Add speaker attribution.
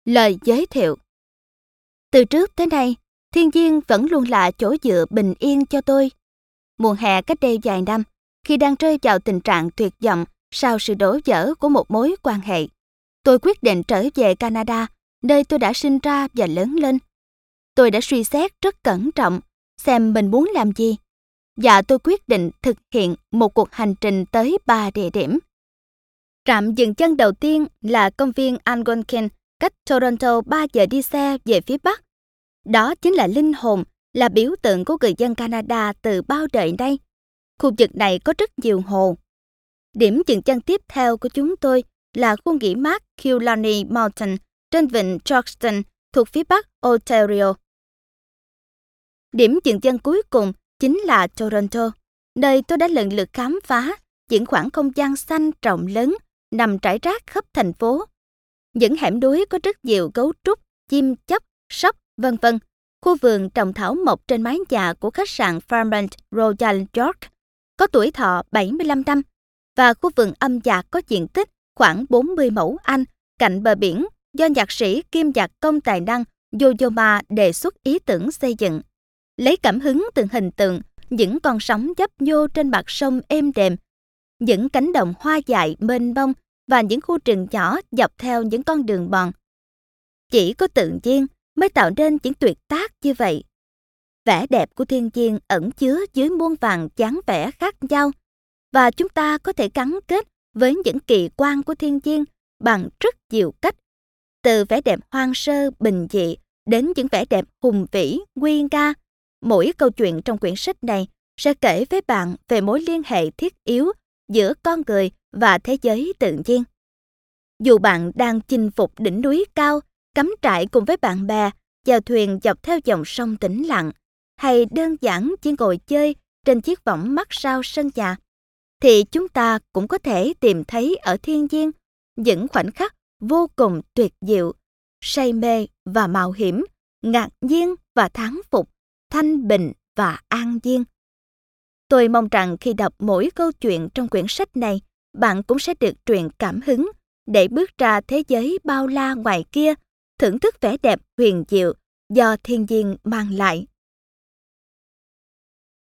Speaker 1: Lời giới thiệu. Từ trước tới nay, thiên nhiên vẫn luôn là chỗ dựa bình yên cho tôi. Mùa hè cách đây vài năm, khi đang rơi vào tình trạng tuyệt vọng sau sự đổ vỡ của một mối quan hệ, tôi quyết định trở về Canada, nơi tôi đã sinh ra và lớn lên. Tôi đã suy xét rất cẩn trọng xem mình muốn làm gì, và tôi quyết định thực hiện một cuộc hành trình tới 3 địa điểm. Trạm dừng chân đầu tiên là công viên Algonquin, cách Toronto 3 giờ đi xe về phía Bắc. Đó chính là linh hồn, là biểu tượng của người dân Canada từ bao đời nay. Khu vực này có rất nhiều hồ. Điểm dừng chân tiếp theo của chúng tôi là khu nghỉ mát Killarney Mountain trên vịnh Georgetown thuộc phía Bắc Ontario. Điểm dừng chân cuối cùng chính là Toronto, nơi tôi đã lần lượt khám phá những khoảng không gian xanh rộng lớn nằm rải rác khắp thành phố. Những hẻm núi có rất nhiều gấu trúc, chim chóc, sóc, vân vân. Khu vườn trồng thảo mộc trên mái nhà của khách sạn Fairmont Royal York có tuổi thọ 75 năm, và khu vườn âm nhạc có diện tích khoảng 40 mẫu Anh cạnh bờ biển do nhạc sĩ kiêm nhạc công tài năng Yo-Yo Ma đề xuất ý tưởng xây dựng. Lấy cảm hứng từ hình tượng những con sóng nhấp nhô trên mặt sông êm đềm, những cánh đồng hoa dại mênh mông và những khu rừng nhỏ dọc theo những con đường mòn. Chỉ có tự nhiên mới tạo nên những tuyệt tác như vậy. Vẻ đẹp của thiên nhiên ẩn chứa dưới muôn vàn dáng vẻ khác nhau, và chúng ta có thể gắn kết với những kỳ quan của thiên nhiên bằng rất nhiều cách. Từ vẻ đẹp hoang sơ bình dị đến những vẻ đẹp hùng vĩ, nguy nga. Mỗi câu chuyện trong quyển sách này sẽ kể với bạn về mối liên hệ thiết yếu giữa con người và thế giới tự nhiên. Dù bạn đang chinh phục đỉnh núi cao, cắm trại cùng với bạn bè, chèo thuyền dọc theo dòng sông tĩnh lặng, hay đơn giản chỉ ngồi chơi trên chiếc võng mát sao sân nhà, thì chúng ta cũng có thể tìm thấy ở thiên nhiên những khoảnh khắc vô cùng tuyệt diệu, say mê và mạo hiểm, ngạc nhiên và thán phục, thanh bình và an nhiên. Tôi mong rằng khi đọc mỗi câu chuyện trong quyển sách này, bạn cũng sẽ được truyền cảm hứng để bước ra thế giới bao la ngoài kia, thưởng thức vẻ đẹp huyền diệu do thiên nhiên mang lại.